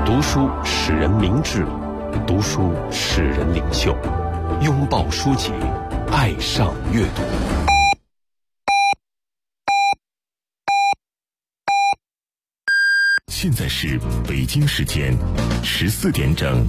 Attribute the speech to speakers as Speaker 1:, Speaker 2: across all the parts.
Speaker 1: 读书使人明智，读书使人领袖。拥抱书籍，爱上阅读。现在是北京时间14点整。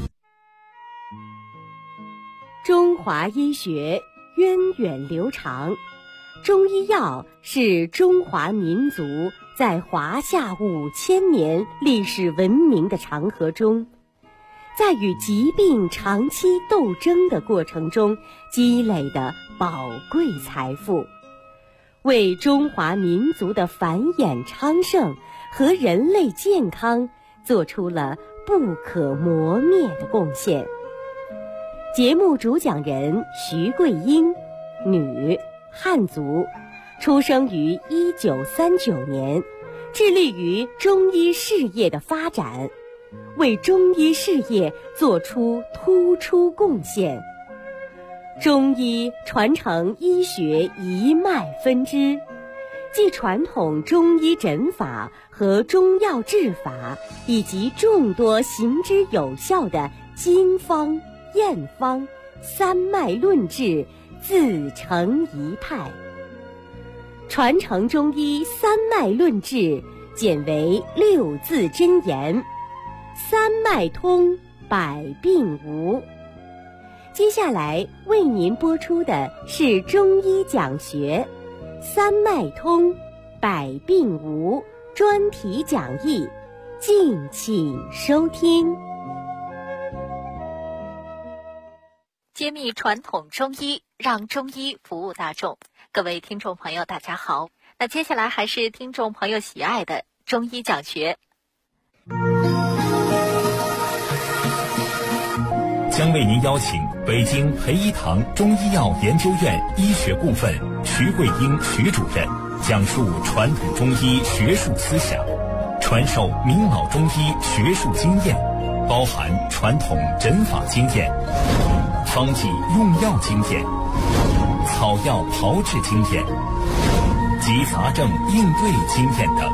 Speaker 2: 中华医学源远流长，中医药是中华民族在华夏5000年历史文明的长河中，在与疾病长期斗争的过程中积累的宝贵财富，为中华民族的繁衍昌盛和人类健康做出了不可磨灭的贡献。节目主讲人徐桂英，女，汉族，出生于1939年，致力于中医事业的发展，为中医事业做出突出贡献。中医传承医学一脉分支，即传统中医诊法和中药治法，以及众多行之有效的经方、验方、三脉论治自成一派。传承中医三脉论治简为6字真言：三脉通，百病无。接下来为您播出的是中医讲学三脉通，百病无专题讲义，敬请收听。
Speaker 3: 揭秘传统中医，让中医服务大众。各位听众朋友大家好，那接下来还是听众朋友喜爱的中医讲学。
Speaker 4: 将为您邀请北京培一堂中医药研究院医学部分徐桂英徐主任讲述传统中医学术思想，传授明老中医学术经验，包含传统诊法经验、方剂用药经验、草药炮制经验及杂症应对经验等。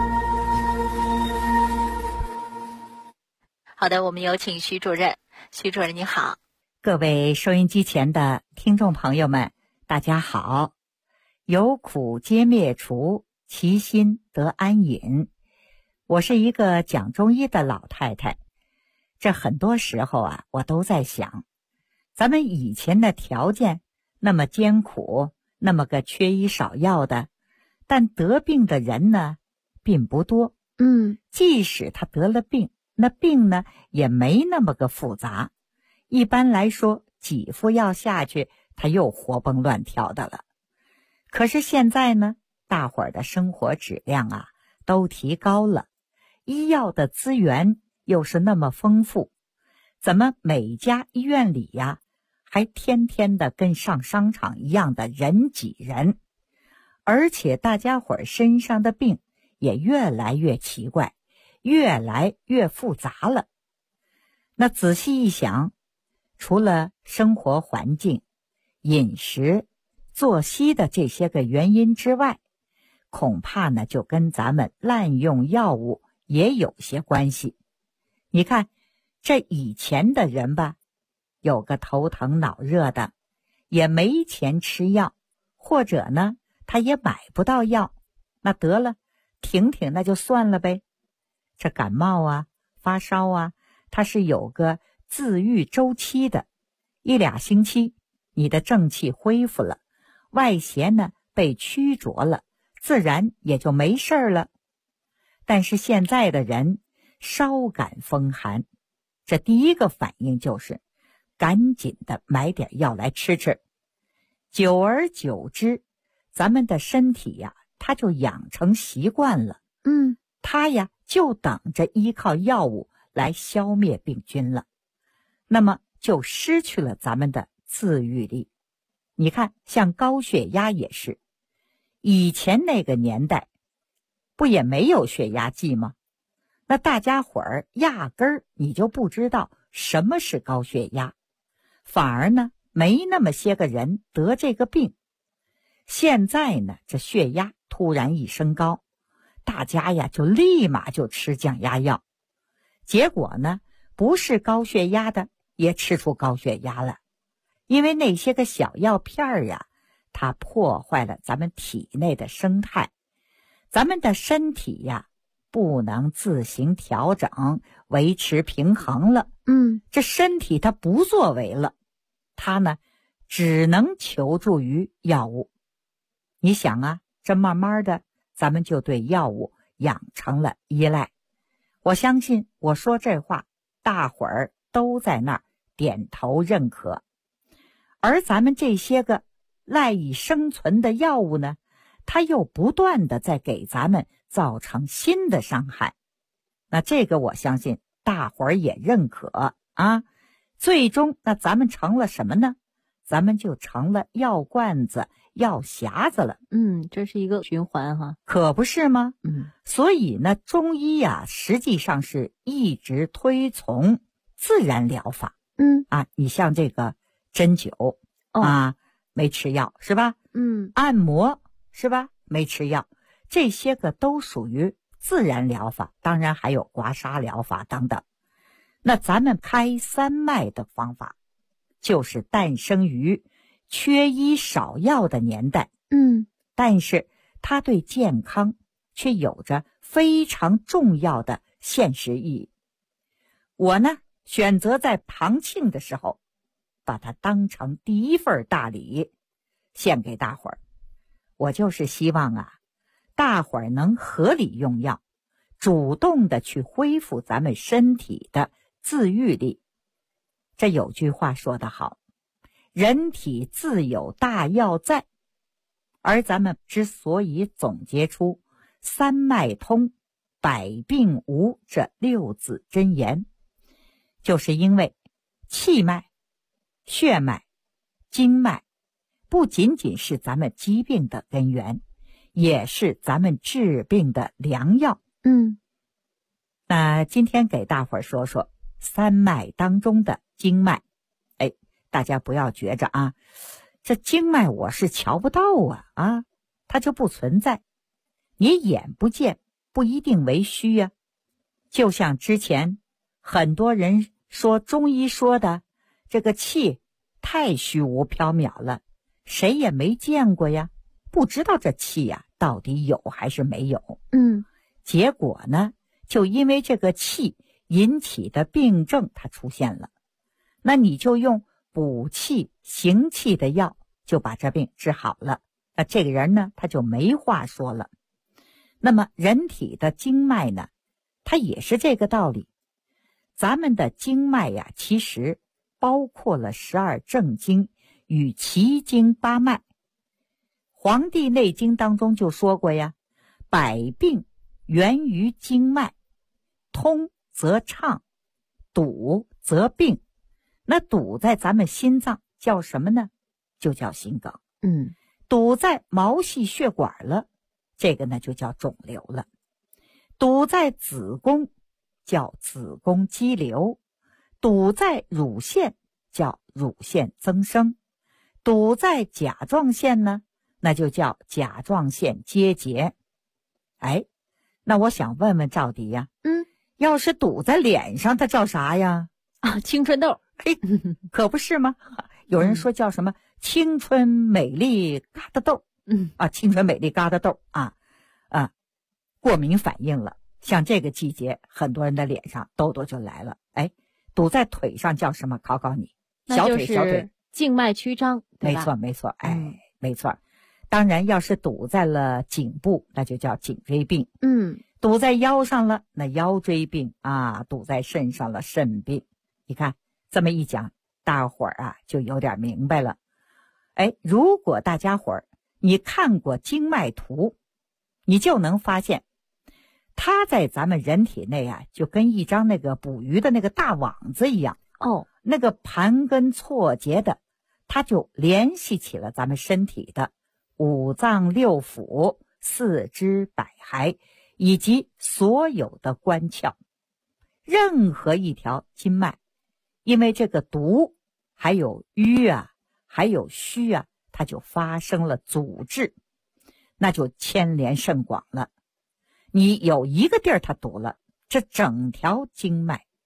Speaker 3: 好的，我们有请徐主任。徐主任你好。
Speaker 5: 各位收音机前的听众朋友们，大家好。有苦皆灭除，其心得安隐。我是一个讲中医的老太太，这很多时候啊，我都在想，咱们以前的条件那么艰苦，那么个缺医少药的，但得病的人呢并不多。即使他得了病，那病呢也没那么个复杂，一般来说几副药下去他又活蹦乱跳的了。可是现在呢，大伙儿的生活质量啊都提高了，医药的资源又是那么丰富，怎么每家医院里呀还天天的跟上商场一样的人挤人，而且大家伙儿身上的病也越来越奇怪，越来越复杂了。那仔细一想，除了生活环境、饮食、作息的这些个原因之外，恐怕呢就跟咱们滥用药物也有些关系。你看，这以前的人吧，有个头疼脑热的，也没钱吃药，或者呢他也买不到药，那得了挺那就算了呗。这感冒啊发烧啊，它是有个自愈周期的，1、2星期你的正气恢复了，外邪呢被驱逐了，自然也就没事了。但是现在的人稍感风寒，这第一个反应就是赶紧的买点药来吃吃。久而久之，咱们的身体呀它就养成习惯了，它呀就等着依靠药物来消灭病菌了，那么就失去了咱们的自愈力。你看像高血压也是，以前那个年代不也没有血压计吗？那大家伙儿压根儿你就不知道什么是高血压，反而呢没那么些个人得这个病。现在呢这血压突然一升高，大家呀就立马就吃降压药，结果呢不是高血压的也吃出高血压了。因为那些个小药片呀，它破坏了咱们体内的生态，咱们的身体呀不能自行调整维持平衡了。这身体它不作为了，它呢只能求助于药物。你想啊，这慢慢的咱们就对药物养成了依赖。我相信我说这话大伙儿都在那儿点头认可。而咱们这些个赖以生存的药物呢，它又不断的在给咱们造成新的伤害。那这个我相信大伙儿也认可啊。最终那咱们成了什么呢？咱们就成了药罐子、药匣子了。
Speaker 2: 这是一个循环哈。
Speaker 5: 可不是吗？所以呢，中医啊实际上是一直推崇自然疗法。你像这个针灸没吃药是吧？按摩是吧？没吃药，这些个都属于自然疗法，当然还有刮痧疗法等等。那咱们开三脉的方法，就是诞生于缺医少药的年代。但是它对健康却有着非常重要的现实意义。我呢，选择在堂庆的时候把它当成第一份大礼献给大伙儿。我就是希望啊，大伙儿能合理用药，主动的去恢复咱们身体的自愈力。这有句话说得好，人体自有大药在。而咱们之所以总结出三脉通、百病无这6字真言，就是因为气脉、血脉、经脉不仅仅是咱们疾病的根源，也是咱们治病的良药。那今天给大伙儿说说三脉当中的经脉。大家不要觉着啊，这经脉我是瞧不到啊，它就不存在。你眼不见不一定为虚啊。就像之前很多人说中医说的这个气太虚无缥缈了，谁也没见过呀，不知道这气呀到底有还是没有。结果呢，就因为这个气引起的病症它出现了，那你就用补气行气的药就把这病治好了，那这个人呢他就没话说了。那么人体的经脉呢，它也是这个道理。咱们的经脉呀，其实包括了12正经与奇经8脉。黄帝内经当中就说过呀，百病源于经脉，通则畅，堵则病。那堵在咱们心脏叫什么呢？就叫心梗。堵在毛细血管了，这个呢就叫肿瘤了。堵在子宫叫子宫肌瘤，堵在乳腺叫乳腺增生，堵在甲状腺呢，那就叫甲状腺结节。那我想问问赵迪呀，要是堵在脸上，它叫啥呀？
Speaker 2: 青春痘。
Speaker 5: 可不是吗？有人说叫什么青春美丽疙瘩痘。青春美丽疙瘩痘过敏反应了。像这个季节，很多人的脸上痘痘就来了。堵在腿上叫什么？考考你。小腿
Speaker 2: 静脉曲张，对吧？
Speaker 5: 没错。没错。当然，要是堵在了颈部，那就叫颈椎病。堵在腰上了，那腰椎病啊；堵在肾上了，肾病。你看这么一讲，大伙儿就有点明白了。如果大家伙儿你看过经脉图，你就能发现，它在咱们人体内就跟一张那个捕鱼的那个大网子一样。那个盘根错节的，它就联系起了咱们身体的五脏六腑、四肢百骸以及所有的关窍。任何一条经脉，因为这个堵还有瘀还有虚它就发生了阻滞，那就牵连甚广了。你有一个地儿它堵了，这整条经脉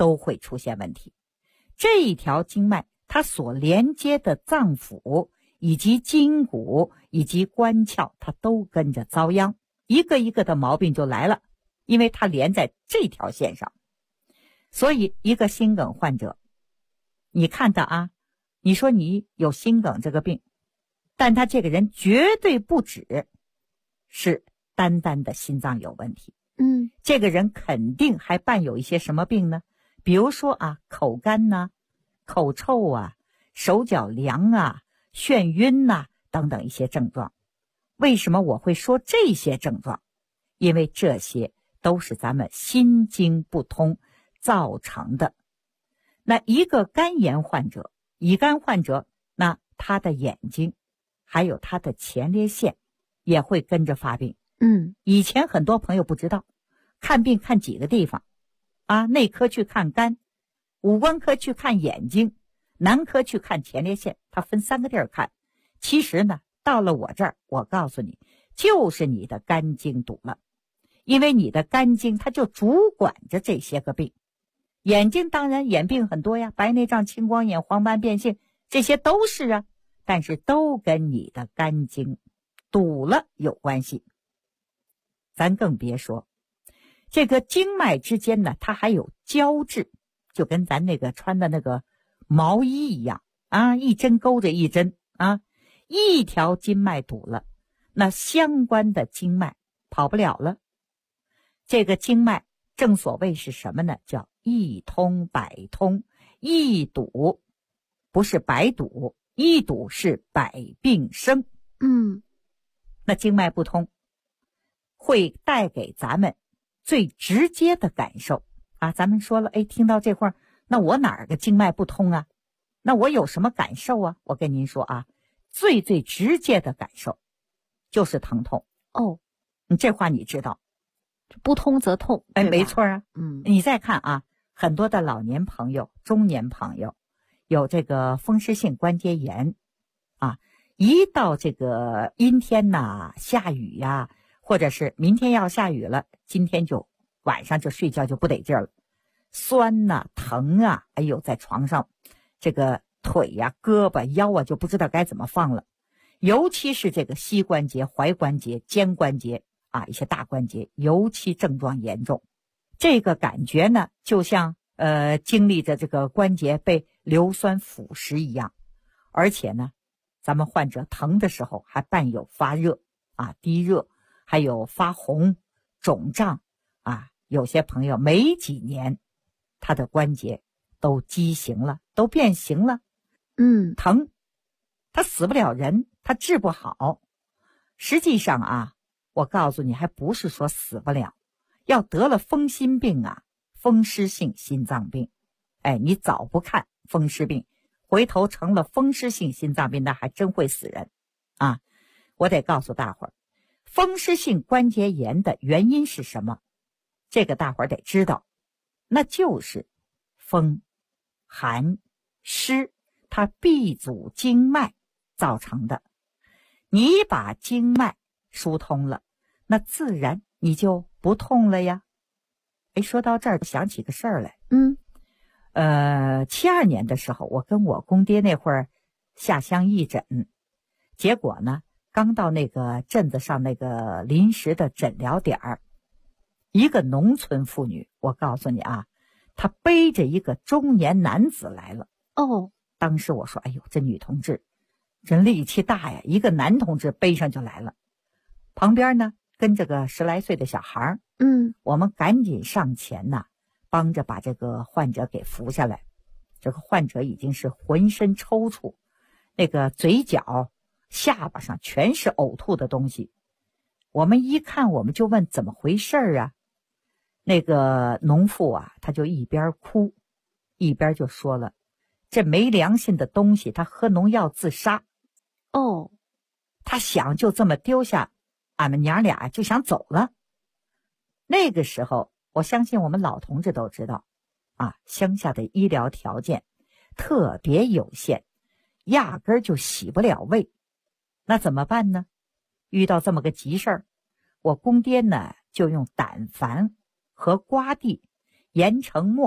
Speaker 5: 都会出现问题。这一条经脉它所连接的脏腑以及筋骨以及关窍，它都跟着遭殃，一个一个的毛病就来了，因为它连在这条线上。所以一个心梗患者，你看他啊，你说你有心梗这个病，但他这个人绝对不只是单单的心脏有问题，这个人肯定还伴有一些什么病呢？比如说啊，口干呐、口臭啊、手脚凉啊、眩晕呐、等等一些症状。为什么我会说这些症状？因为这些都是咱们心经不通造成的。那一个肝炎患者、乙肝患者，那他的眼睛还有他的前列腺也会跟着发病。以前很多朋友不知道，看病看几个地方啊，内科去看肝，五官科去看眼睛，男科去看前列腺，他分3个地儿看。其实呢，到了我这儿，我告诉你，就是你的肝经堵了，因为你的肝经它就主管着这些个病。眼睛当然眼病很多呀，白内障、青光眼、黄斑变性，这些都是啊，但是都跟你的肝经堵了有关系。咱更别说这个经脉之间呢，它还有交织，就跟咱那个穿的那个毛衣一样啊，一针勾着一针啊，一条经脉堵了，那相关的经脉跑不了了。这个经脉正所谓是什么呢？叫一通百通，一堵不是百堵，一堵是百病生。那经脉不通会带给咱们最直接的感受啊。咱们说了，听到这块儿，那我哪儿个经脉不通啊？那我有什么感受啊？我跟您说啊，最直接的感受就是疼痛。这话你知道，
Speaker 3: 不通则痛。
Speaker 5: 没错啊。你再看啊，很多的老年朋友、中年朋友有这个风湿性关节炎啊，一到这个阴天呐、下雨呀，或者是明天要下雨了，今天就晚上就睡觉就不得劲儿了，酸呐、疼啊，在床上这个腿呀、胳膊、腰啊就不知道该怎么放了。尤其是这个膝关节、踝关节、肩关节啊，一些大关节尤其症状严重。这个感觉呢，就像经历着这个关节被硫酸腐蚀一样，而且呢，咱们患者疼的时候还伴有发热啊、低热，还有发红、肿胀啊。有些朋友没几年，他的关节都畸形了，都变形了。疼，他死不了人，他治不好。实际上啊，我告诉你，还不是说死不了，要得了风心病啊，风湿性心脏病，你早不看风湿病，回头成了风湿性心脏病，那还真会死人啊！我得告诉大伙儿，风湿性关节炎的原因是什么？这个大伙儿得知道，那就是风、寒、湿，它闭阻经脉造成的。你把经脉疏通了，那自然你就不痛了呀。说到这儿想起个事儿来。72年的时候，我跟我公爹那会儿下乡义诊，结果呢，刚到那个镇子上那个临时的诊疗点儿，一个农村妇女，我告诉你啊，她背着一个中年男子来了。当时我说，这女同志真力气大呀，一个男同志背上就来了，旁边呢跟着个10来岁的小孩。我们赶紧上前呐，帮着把这个患者给扶下来。这个患者已经是浑身抽搐，那个嘴角、下巴上全是呕吐的东西。我们一看，我们就问怎么回事啊？那个农妇啊，他就一边哭一边就说了，这没良心的东西，他喝农药自杀。他想就这么丢下俺们娘俩就想走了。那个时候我相信我们老同志都知道啊，乡下的医疗条件特别有限，压根儿就洗不了胃。那怎么办呢？遇到这么个急事儿，我公爹呢就用胆矾和瓜地研成末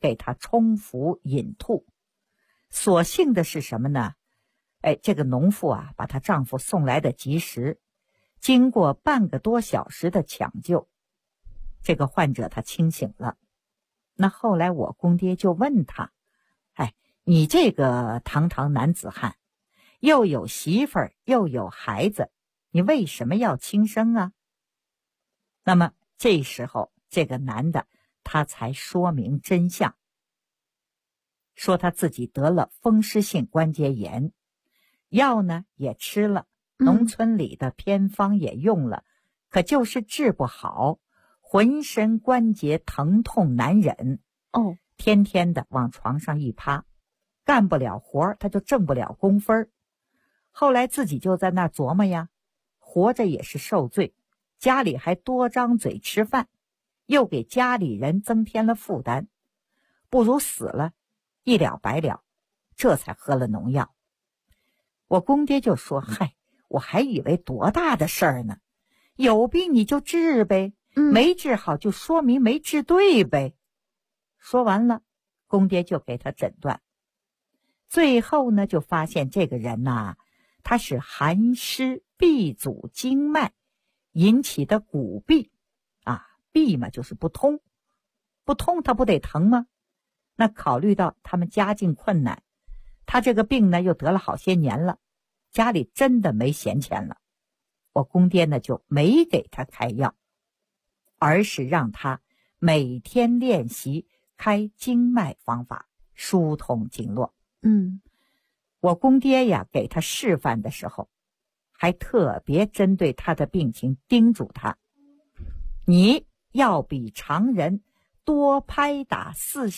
Speaker 5: 给他冲服引吐。所幸的是什么呢？这个农妇啊，把她丈夫送来的及时，经过半个多小时的抢救，这个患者他清醒了。那后来我公爹就问他，你这个堂堂男子汉，又有媳妇儿又有孩子，你为什么要轻生啊？那么这时候这个男的他才说明真相，说他自己得了风湿性关节炎，药呢也吃了，农村里的偏方也用了，可就是治不好，浑身关节疼痛难忍。天天的往床上一趴，干不了活，他就挣不了工分。后来自己就在那琢磨呀，活着也是受罪，家里还多张嘴吃饭，又给家里人增添了负担，不如死了，一了百了，这才喝了农药。我公爹就说，我还以为多大的事儿呢，有病你就治呗，没治好就说明没治对呗。说完了，公爹就给他诊断，最后呢就发现这个人呐，他是寒湿闭阻经脉引起的骨闭闭嘛就是不通，不通他不得疼吗？那考虑到他们家境困难，他这个病呢又得了好些年了，家里真的没闲钱了，我公爹呢就没给他开药，而是让他每天练习开经脉方法，疏通经络。我公爹呀给他示范的时候，还特别针对他的病情叮嘱他，你要比常人多拍打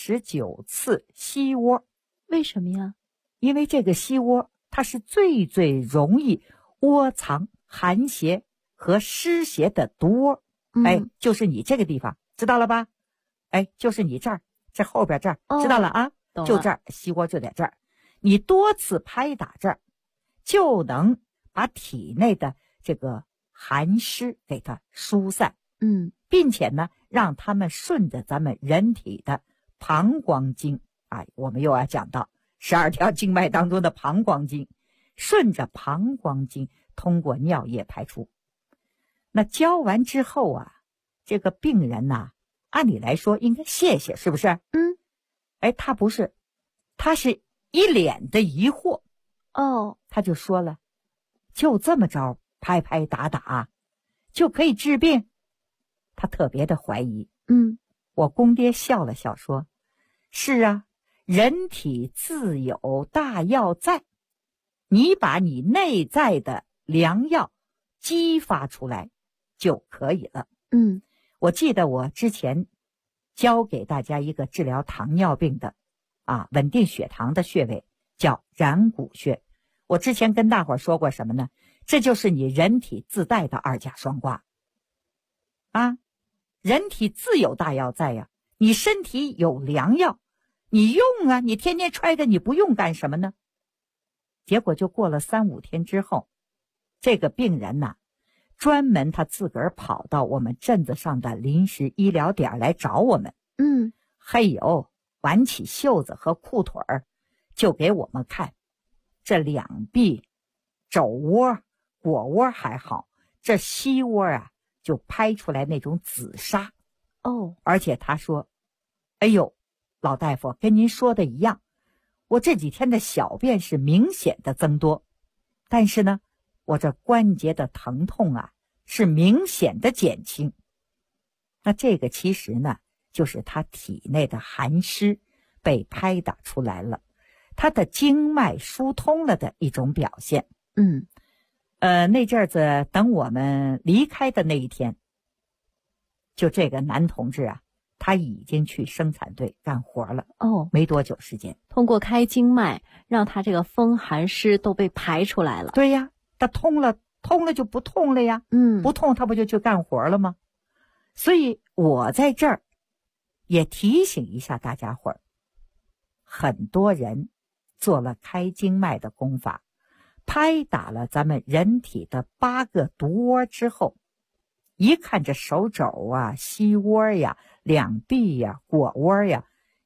Speaker 5: 49次膝窝。
Speaker 2: 为什么呀？
Speaker 5: 因为这个膝窝它是最容易窝藏寒邪和湿邪的毒窝。就是你这个地方，知道了吧？就是你这儿，这后边这儿，知道了啊？就这儿，膝窝就在这儿。你多次拍打这儿，就能把体内的这个寒湿给它疏散。并且呢，让他们顺着咱们人体的膀胱经我们又要讲到12条经脉当中的膀胱经，顺着膀胱经通过尿液排出。那教完之后这个病人按理来说应该谢谢，是不是？他不是，他是一脸的疑惑。他就说了，就这么着拍拍打打就可以治病？他特别的怀疑。我公爹笑了笑说，是啊，人体自有大药在，你把你内在的良药激发出来就可以了。我记得我之前教给大家一个治疗糖尿病的稳定血糖的穴位，叫然谷穴。我之前跟大伙儿说过什么呢？这就是你人体自带的二甲双胍人体自有大药在呀，你身体有良药，你用你天天揣着你不用干什么呢？结果就过了3-5天之后，这个病人专门他自个儿跑到我们镇子上的临时医疗点来找我们。挽起袖子和裤腿儿，就给我们看，这两臂、肘窝、腘窝还好，这膝窝就拍出来那种紫砂。而且他说，老大夫，跟您说的一样，我这几天的小便是明显的增多，但是呢，我这关节的疼痛是明显的减轻。那这个其实呢，就是他体内的寒湿被拍打出来了，他的经脉疏通了的一种表现。那阵子等我们离开的那一天，就这个男同志他已经去生产队干活了。没多久时间，
Speaker 2: 通过开经脉，让他这个风寒湿都被排出来了。
Speaker 5: 对呀，他通了就不痛了呀。不痛他不就去干活了吗？所以我在这儿也提醒一下大家伙儿，很多人做了开经脉的功法，拍打了咱们人体的8个毒窝之后，一看这手肘膝窝两臂腘窝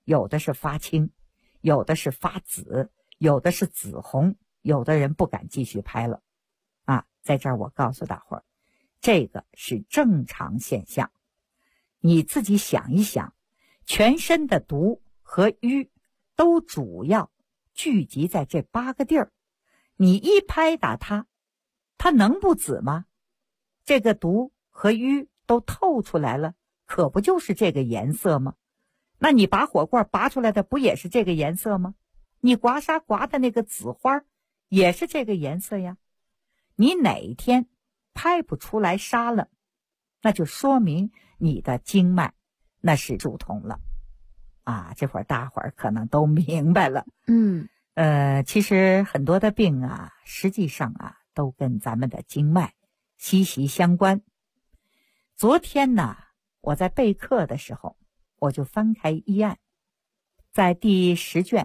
Speaker 5: 有的是发青，有的是发紫，有的是紫红，有的人不敢继续拍了。在这儿我告诉大伙儿，这个是正常现象。你自己想一想，全身的毒和瘀都主要聚集在这8个地儿，你一拍打它，它能不紫吗？这个毒和瘀都透出来了，可不就是这个颜色吗？那你拔火罐拔出来的不也是这个颜色吗？你刮痧刮的那个紫花也是这个颜色呀。你哪天拍不出来痧了，那就说明你的经脉那是疏通了。这会儿大伙儿可能都明白了。其实很多的病实际上都跟咱们的经脉息息相关。昨天呢，我在备课的时候，我就翻开医案，在第10卷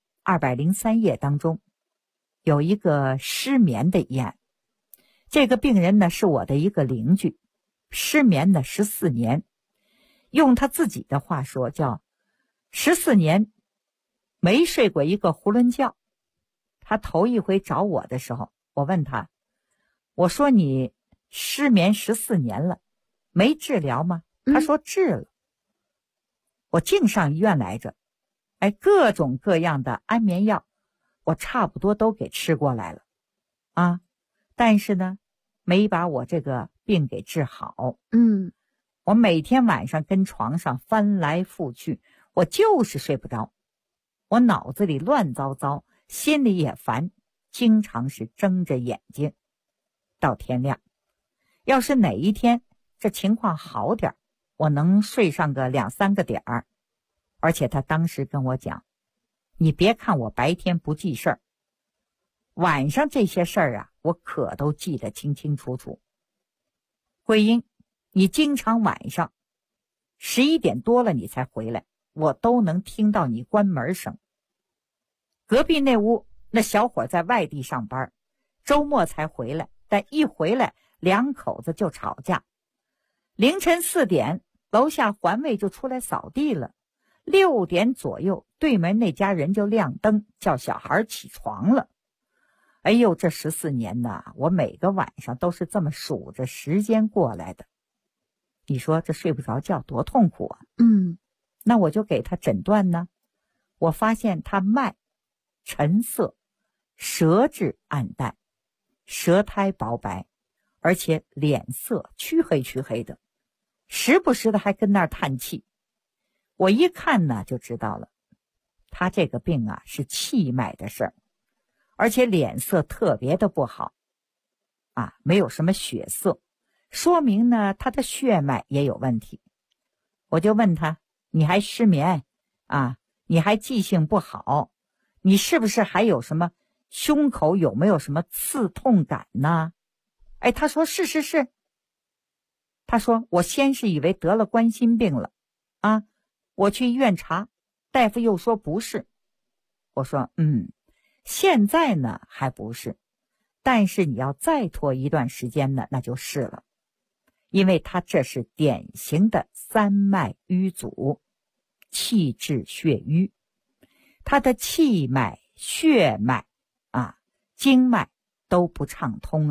Speaker 5: 203页当中，有一个失眠的医案。这个病人呢是我的一个邻居，失眠了14年，用他自己的话说叫14年没睡过一个囫囵觉。他头一回找我的时候，我问他，我说你失眠14年了，没治疗吗？他说治了。我净上医院来着，各种各样的安眠药我差不多都给吃过来了但是呢，没把我这个病给治好。我每天晚上跟床上翻来覆去，我就是睡不着，我脑子里乱糟糟，心里也烦，经常是睁着眼睛到天亮。要是哪一天这情况好点，我能睡上个2-3个点儿。而且他当时跟我讲，你别看我白天不记事儿，晚上这些事儿我可都记得清清楚楚。慧英，你经常晚上11点多了你才回来，我都能听到你关门声。隔壁那屋那小伙在外地上班，周末才回来，但一回来2口子就吵架。凌晨4点，楼下环卫就出来扫地了。6点左右，对门那家人就亮灯，叫小孩起床了。哎呦，这14年呐，我每个晚上都是这么数着时间过来的。你说这睡不着觉多痛苦啊！那我就给他诊断呢。我发现他脉沉涩，舌质暗淡，舌苔薄白，而且脸色黢黑的，时不时的还跟那儿叹气。我一看呢就知道了，他这个病是气脉的事儿，而且脸色特别的不好没有什么血色，说明呢他的血脉也有问题。我就问他，你还失眠你还记性不好，你是不是还有什么胸口有没有什么刺痛感呢？他说是。他说我先是以为得了冠心病了我去医院查，大夫又说不是。我说现在呢还不是，但是你要再拖一段时间呢，那就是了。因为他这是典型的3脉瘀阻，气滞血瘀，他的气脉、血脉经脉都不畅通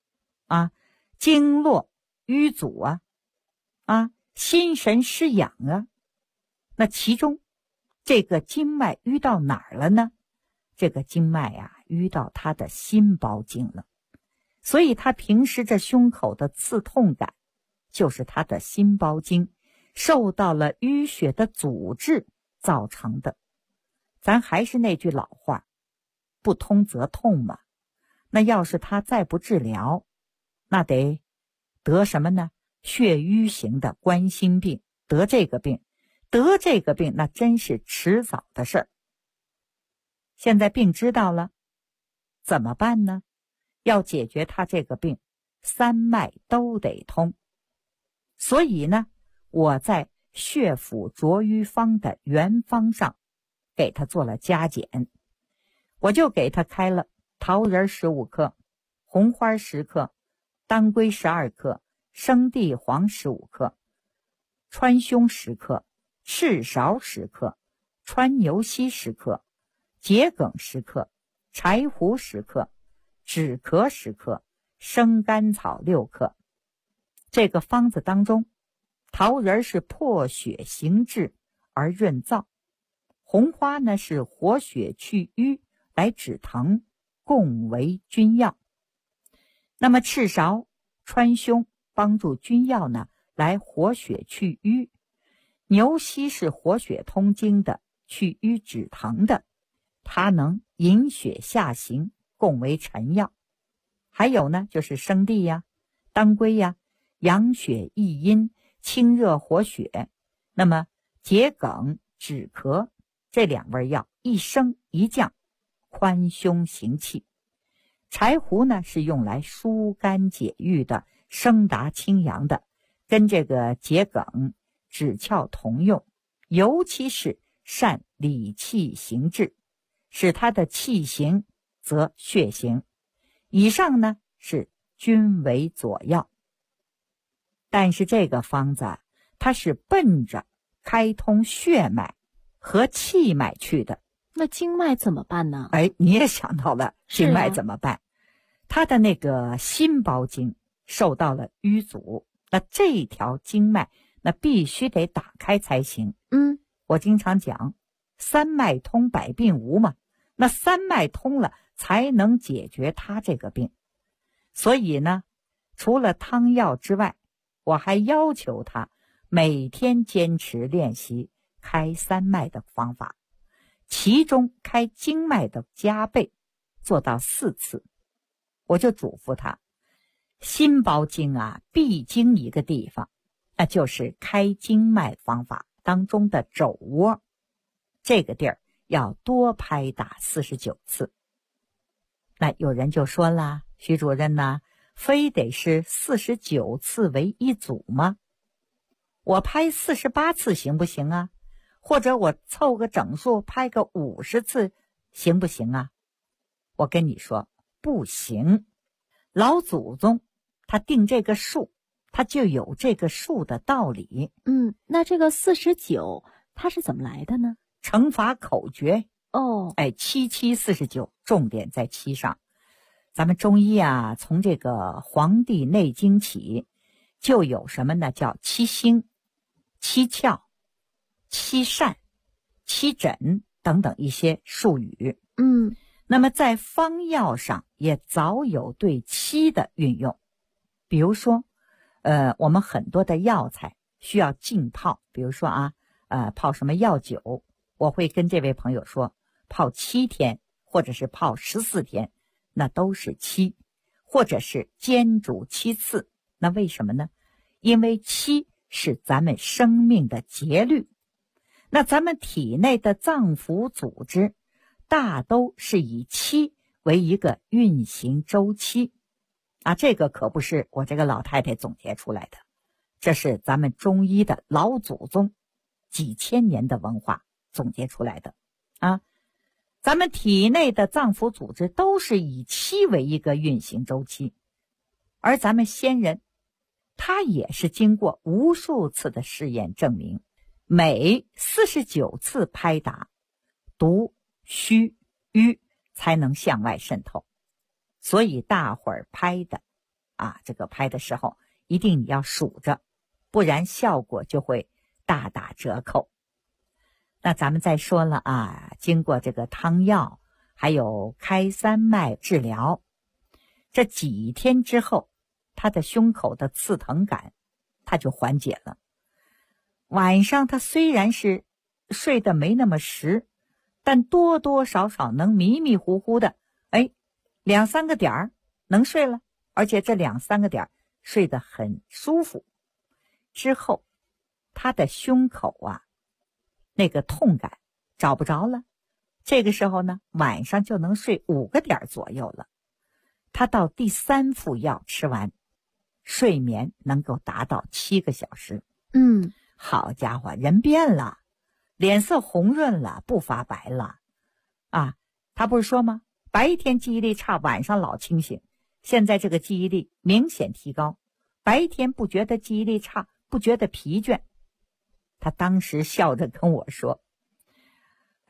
Speaker 5: 经络瘀阻心神失养那其中这个经脉淤到哪儿了呢？这个经脉淤到他的心包经了。所以他平时这胸口的刺痛感，就是他的心包经受到了淤血的阻滞造成的。咱还是那句老话，不通则痛嘛。那要是他再不治疗，那得得什么呢？血瘀型的冠心病，得这个病那真是迟早的事儿。现在病知道了，怎么办呢？要解决他这个病，3脉都得通。所以呢，我在血府浊瘀方的原方上给他做了加减，我就给他开了桃仁15克、红花10克、当归12克、生地黄15克、川芎10克、赤芍10克、 川牛膝10克，桔梗10克，柴胡10克，止咳10克，生甘草6克。这个方子当中，桃仁是破血行滞而润燥，红花呢是活血去瘀来止疼，共为君药。那么赤芍、川芎帮助君药呢来活血去瘀，牛膝是活血通经的，去瘀止疼的，它能引血下行，共为臣药。还有呢就是生地呀、当归呀，养血益阴，清热活血。那么桔梗、止咳这2味药一升一降，宽胸行气。柴胡呢是用来疏肝解郁的，升达清阳的，跟这个桔梗、止窍同用，尤其是善理气行滞，使它的气行则血行。以上呢是均为佐药。但是这个方子它是奔着开通血脉和气脉去的。
Speaker 2: 那经脉怎么办呢？
Speaker 5: 你也想到了经脉怎么办？它的那个心包经受到了淤阻，那这条经脉那必须得打开才行。我经常讲三脉通百病无嘛，那三脉通了才能解决它这个病。所以呢，除了汤药之外，我还要求他每天坚持练习开三脉的方法，其中开经脉的加倍，做到4次。我就嘱咐他，心包经必经一个地方，那就是开经脉方法当中的肘窝，这个地儿要多拍打49次。那有人就说了，徐主任呢，非得是49次为一组吗？我拍48次行不行啊？或者我凑个整数拍个50次行不行啊？我跟你说不行。老祖宗他定这个数，他就有这个数的道理。
Speaker 2: 那这个49它是怎么来的呢？
Speaker 5: 乘法口诀。
Speaker 2: 7
Speaker 5: 7 49，重点在7上。咱们中医从这个《黄帝内经》起，就有什么呢？叫7星、7窍、7善、7诊等等一些术语。那么在方药上也早有对7的运用。比如说我们很多的药材需要浸泡，比如说泡什么药酒，我会跟这位朋友说泡7天或者是泡14天，那都是7，或者是煎煮7次。那为什么呢？因为7是咱们生命的节律，那咱们体内的脏腑组织大都是以7为一个运行周期这个可不是我这个老太太总结出来的，这是咱们中医的老祖宗几千年的文化总结出来的咱们体内的脏腑组织都是以7为一个运行周期，而咱们先人他也是经过无数次的试验证明，每49次拍打，毒虚瘀才能向外渗透。所以大伙儿拍的这个拍的时候一定你要数着，不然效果就会大打折扣。那咱们再说了经过这个汤药还有开三脉治疗，这几天之后，他的胸口的刺疼感他就缓解了。晚上他虽然是睡得没那么实，但多多少少能迷迷糊糊的2-3个点能睡了，而且这2-3个点睡得很舒服。之后他的胸口那个痛感找不着了，这个时候呢晚上就能睡5个点左右了。他到第3副药吃完，睡眠能够达到7个小时。好家伙，人变了，脸色红润了，不发白了他不是说吗？白天记忆力差，晚上老清醒。现在这个记忆力明显提高，白天不觉得记忆力差，不觉得疲倦。他当时笑着跟我说，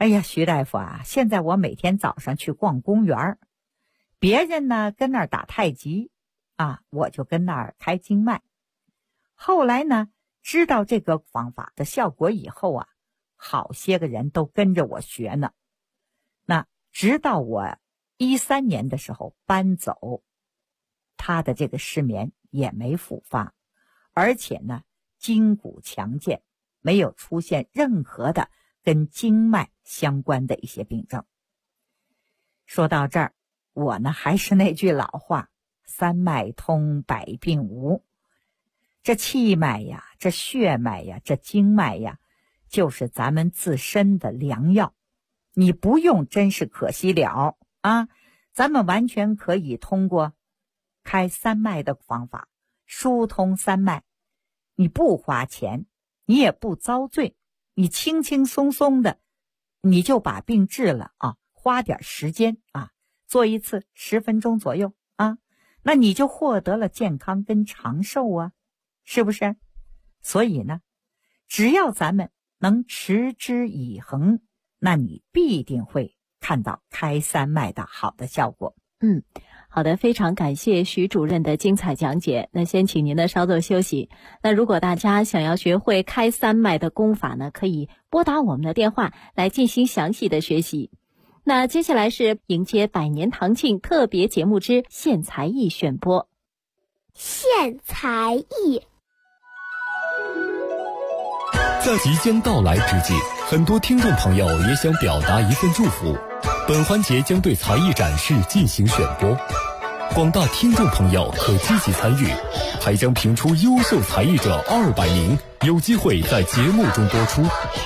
Speaker 5: 哎呀，徐大夫啊，现在我每天早上去逛公园，别人呢跟那儿打太极啊，我就跟那儿开经脉。后来呢，知道这个方法的效果以后啊，好些个人都跟着我学呢。那直到我13年的时候搬走，他的这个失眠也没复发，而且呢，筋骨强健，没有出现任何的跟经脉相关的一些病症。说到这儿，我呢还是那句老话，三脉通，百病无。这气脉呀，这血脉呀，这经脉呀，就是咱们自身的良药。你不用真是可惜了啊！咱们完全可以通过开三脉的方法疏通三脉，你不花钱，你也不遭罪，你轻轻松松的你就把病治了啊！花点时间啊，做一次10分钟左右啊，那你就获得了健康跟长寿啊，是不是？所以呢，只要咱们能持之以恒，那你必定会看到开三脉的好的效果。
Speaker 2: 好的，非常感谢徐主任的精彩讲解。那先请您呢稍作休息。那如果大家想要学会开三脉的功法呢，可以拨打我们的电话来进行详细的学习。那接下来是迎接百年堂庆特别节目之献才艺选播。
Speaker 6: 献才艺。
Speaker 7: 在即将到来之际，很多听众朋友也想表达一份祝福。本环节将对才艺展示进行选播，广大听众朋友可积极参与，还将评出优秀才艺者200名，有机会在节目中播出。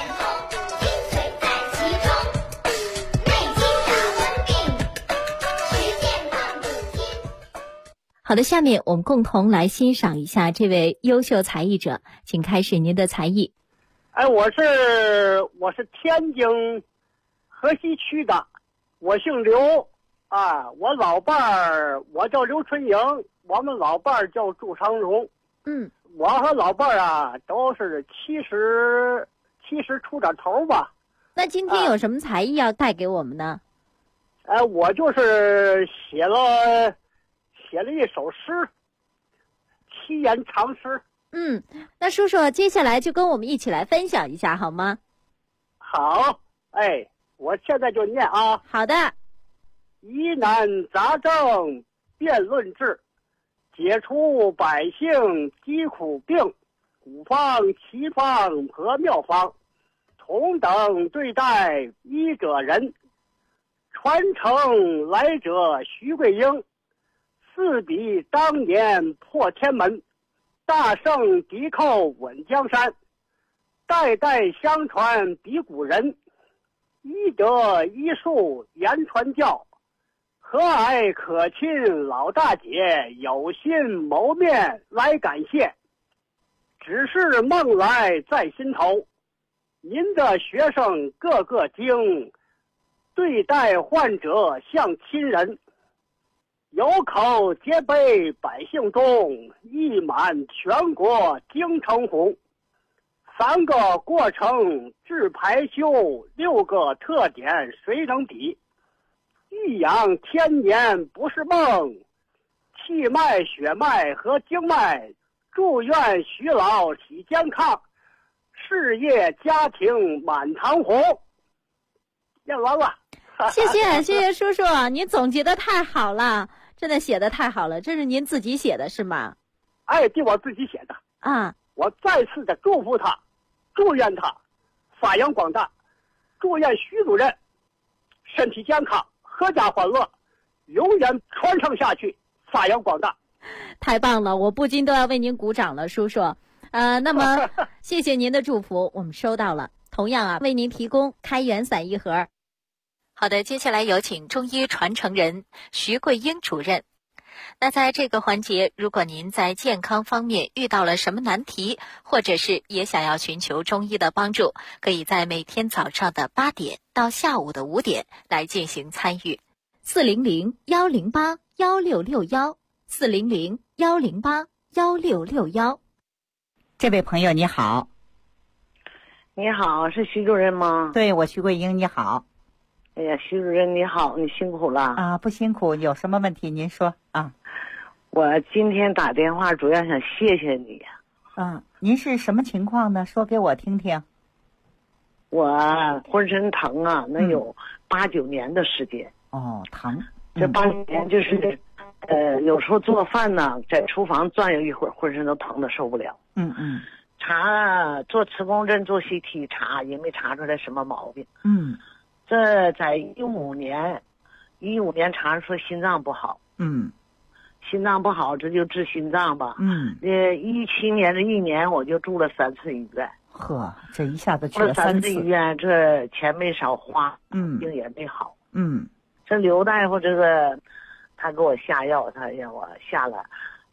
Speaker 2: 好的，下面我们共同来欣赏一下这位优秀才艺者，请开始您的才艺。
Speaker 8: 我是天津河西区的，我姓刘啊，我老伴儿我叫刘春英，我们老伴儿叫祝长荣。我和老伴儿啊都是70出点头吧。
Speaker 2: 那今天有什么才艺要带给我们呢？
Speaker 8: 我就是写了一首诗，7言长诗。
Speaker 2: 那叔叔接下来就跟我们一起来分享一下好吗？
Speaker 8: 好，我现在就念啊。
Speaker 2: 好的。
Speaker 8: 疑难杂症辩论治，解除百姓疾苦病，古方奇方和妙方，同等对待医者人，传承来者徐桂英，四比当年破天门，大圣敌寇稳江山，代代相传比古人，医德医术言传教，和蔼可亲老大姐，有心谋面来感谢，只是梦来在心头，您的学生个个精，对待患者像亲人，有口皆碑百姓中，溢满全国京城红。3个过程治排休，6个特点谁能比？欲养天年不是梦，气脉血脉和经脉，祝愿徐老喜健康，事业家庭满堂红。念完了。
Speaker 2: 谢谢叔叔，您总结的太好了，真的写的太好了。这是您自己写的是吗？
Speaker 8: 对，我自己写的
Speaker 2: 啊。
Speaker 8: 我再次的祝福他，祝愿他发扬光大，祝愿徐主任身体健康，阖家欢乐，永远传承下去，发扬光大。
Speaker 2: 太棒了，我不禁都要为您鼓掌了，叔叔。那么谢谢您的祝福，我们收到了。同样啊，为您提供开元散一盒。
Speaker 3: 好的，接下来有请中医传承人徐桂英主任。那在这个环节，如果您在健康方面遇到了什么难题，或者是也想要寻求中医的帮助，可以在每天早上的8点到下午的5点来进行参与。
Speaker 2: 400-108-1661，400-108-1661。
Speaker 5: 这位朋友你好。
Speaker 9: 你好，是徐主任吗？
Speaker 5: 对，我徐桂英，你好。
Speaker 9: 哎呀，徐主任你好，你辛苦了
Speaker 5: 啊！不辛苦，有什么问题您说啊？
Speaker 9: 我今天打电话主要想谢谢你。
Speaker 5: 您是什么情况呢？说给我听听。
Speaker 9: 我浑身疼啊，能有8、9年的时间。
Speaker 5: 哦，疼。
Speaker 9: 这8、9年就是，有时候做饭呢，在厨房转悠一会儿，浑身都疼得受不了。查做磁共振、做 CT 查也没查出来什么毛病。这在15年查出心脏不好。心脏不好，这就治心脏吧。17年的1年，我就住了3次医院。
Speaker 5: 呵，这一下子去了3次
Speaker 9: 医院，这钱没少花，病也没好。这刘大夫这个，他给我下药，他让我下了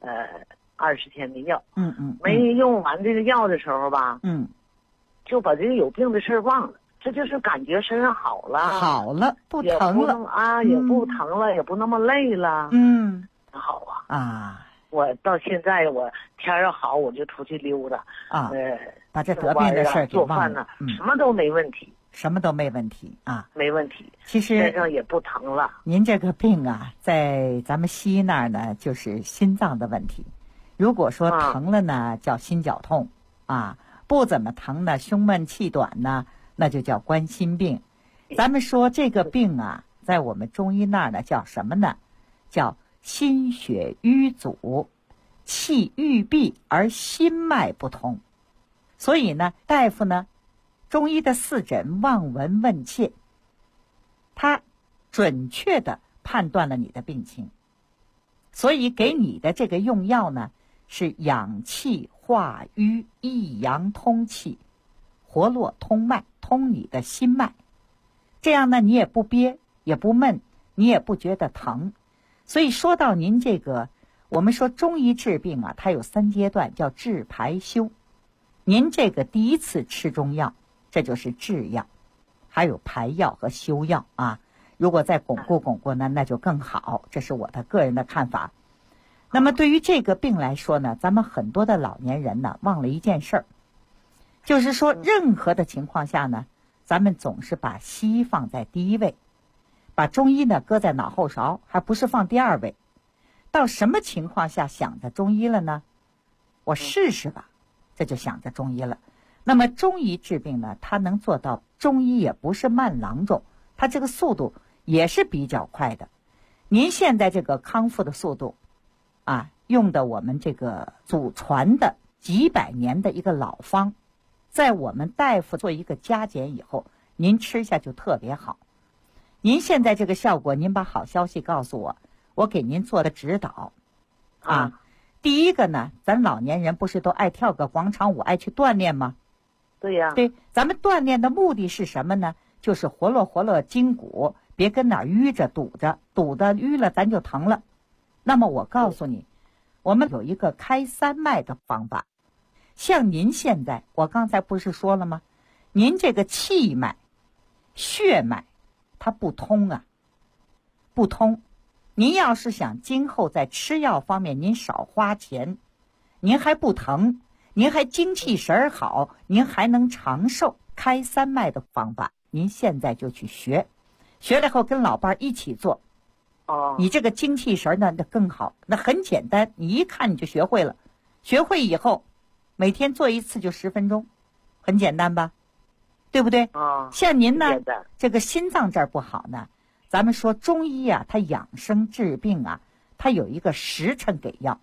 Speaker 9: 20天的药。没用完这个药的时候吧，就把这个有病的事忘了。这就是感觉身上好了，
Speaker 5: 不疼了
Speaker 9: 也不疼了，也不那么累了。好啊！我到现在我天要好我就出去溜达
Speaker 5: 把这得病的事儿给忘了。
Speaker 9: 做饭呢，什么都没问题，
Speaker 5: 没问题。其实
Speaker 9: 身上也不疼了。
Speaker 5: 您这个病啊，在咱们西医那儿呢，就是心脏的问题。如果说疼了呢，叫心绞痛不怎么疼呢，胸闷气短呢，那就叫冠心病。咱们说这个病啊，在我们中医那儿呢，叫什么呢？叫心血瘀阻，气郁闭而心脉不通。所以呢，大夫呢，中医的4诊望闻问切，他准确的判断了你的病情，所以给你的这个用药呢，是养气化瘀、益阳通气、活络通脉，通你的心脉。这样呢，你也不憋，也不闷，你也不觉得疼。所以说到您这个，我们说中医治病啊，它有3阶段，叫治排休。您这个第一次吃中药，这就是治药，还有排药和休药如果再巩固呢，那就更好，这是我的个人的看法。那么对于这个病来说呢，咱们很多的老年人呢，忘了一件事儿，就是说任何的情况下呢，咱们总是把西医放在第一位，把中医呢搁在脑后勺，还不是放第2位。到什么情况下想着中医了呢？我试试吧，这就想着中医了。那么中医治病呢，它能做到中医也不是慢郎中，它这个速度也是比较快的。您现在这个康复的速度用的我们这个祖传的几百年的一个老方，在我们大夫做一个加减以后，您吃下就特别好。您现在这个效果，您把好消息告诉我，我给您做的指导第一个呢，咱老年人不是都爱跳个广场舞，爱去锻炼吗？
Speaker 9: 对呀。
Speaker 5: 对，咱们锻炼的目的是什么呢？就是活络筋骨，别跟哪儿淤着堵的淤了咱就疼了。那么我告诉你，我们有一个开3脉的方法。像您现在，我刚才不是说了吗？您这个气脉、血脉它不通不通。您要是想今后在吃药方面您少花钱，您还不疼，您还精气神好，您还能长寿，开3脉的方法您现在就去学了后跟老伴一起做你这个精气神呢那更好。那很简单，你一看你就学会了，学会以后每天做1次就10分钟，很简单吧，对不对？像您呢这个心脏这儿不好呢，咱们说中医它养生治病它有一个时辰给药，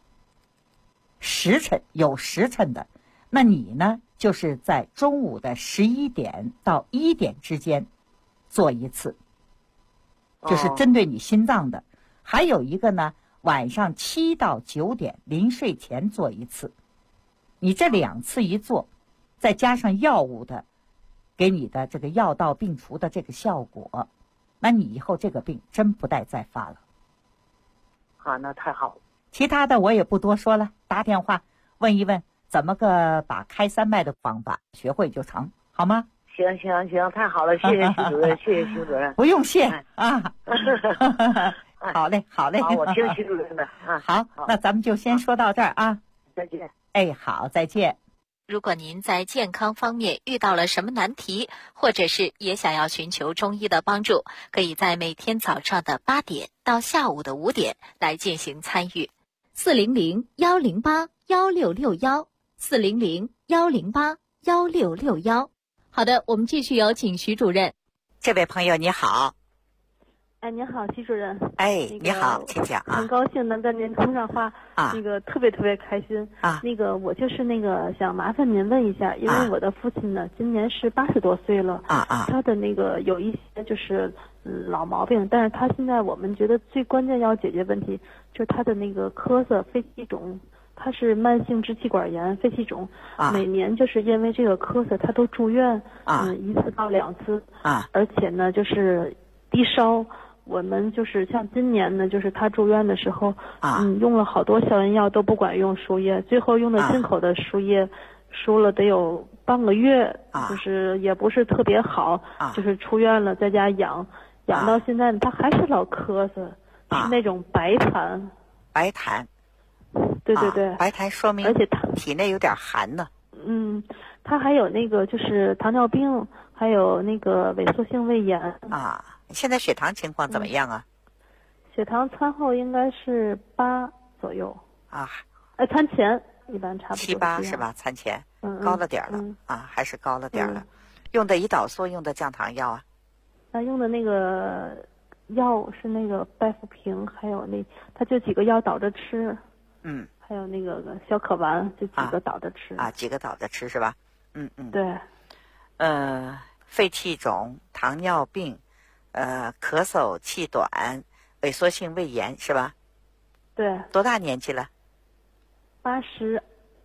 Speaker 5: 有时辰的。那你呢就是在中午的11点到1点之间做1次，就是针对你心脏的。还有一个呢，晚上7到9点临睡前做1次。你这2次一做，再加上药物的给你的这个药到病除的这个效果，那你以后这个病真不带再发了。
Speaker 9: 那太好了。
Speaker 5: 其他的我也不多说了，打电话问一问怎么个把开3脉的方法学会就成，好吗？
Speaker 9: 行，太好了，谢谢徐主任，谢谢徐主任。
Speaker 5: 不用谢好嘞。
Speaker 9: 好，我听徐主任的
Speaker 5: 好，那咱们就先说到这儿
Speaker 9: 再见。
Speaker 5: 好，再见。
Speaker 3: 如果您在健康方面遇到了什么难题，或者是也想要寻求中医的帮助，可以在每天早上的8点到下午的5点来进行参与。400-108-1661，400-108-1661。好的，我们继续有请徐主任。
Speaker 5: 这位朋友你好。
Speaker 10: 哎，您好，徐主任。
Speaker 5: 哎，你好，请讲啊。
Speaker 10: 很高兴能跟您通上话，特别开心
Speaker 5: 啊。
Speaker 10: 我就是想麻烦您问一下，因为我的父亲呢，今年是80多岁了他的有一些就是老毛病，但是他现在我们觉得最关键要解决问题就是他的咳嗽、肺气肿。他是慢性支气管炎、肺气肿，每年就是因为这个咳嗽，他都住院，1次到2次而且呢就是低烧。我们就是像今年呢，就是他住院的时候，用了好多消炎药都不管用，输液，最后用的进口的输液，输了得有半个月，就是也不是特别好，就是出院了，在家养到现在，他还是老咳嗽，是那种白痰。
Speaker 5: 白痰。
Speaker 10: 对对对。
Speaker 5: 白痰说明，
Speaker 10: 而且他
Speaker 5: 体内有点寒呢。
Speaker 10: 他还有就是糖尿病，还有萎缩性胃炎。
Speaker 5: 现在血糖情况怎么样啊？
Speaker 10: 血糖餐后应该是8左右餐前一般差不多
Speaker 5: 7、8是吧？餐前高了点了还是高了点了。用的胰岛素，用的降糖药
Speaker 10: 用的药是拜福平，还有他就几个药倒着吃。还有消渴丸，就几个倒着吃
Speaker 5: 几个倒着吃是吧？
Speaker 10: 对。
Speaker 5: 肺气肿、糖尿病。咳嗽、气短、萎缩性胃炎是吧？
Speaker 10: 对。
Speaker 5: 多大年纪了
Speaker 10: ？81。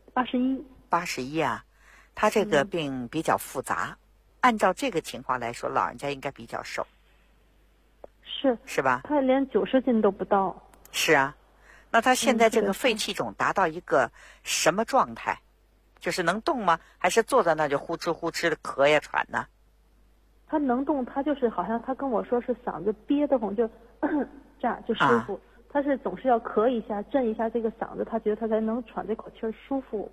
Speaker 5: 81啊，他这个病比较复杂。按照这个情况来说，老人家应该比较瘦。是吧？
Speaker 10: 他连90斤都不到。
Speaker 5: 是啊，那他现在这个肺气肿达到一个什么状态？就是能动吗？还是坐在那就呼哧呼哧的咳呀喘呢？
Speaker 10: 他能动，他就是好像他跟我说是嗓子憋得慌，就这样就舒服。他是总是要咳一下，震一下这个嗓子，他觉得他才能喘这口气儿舒服。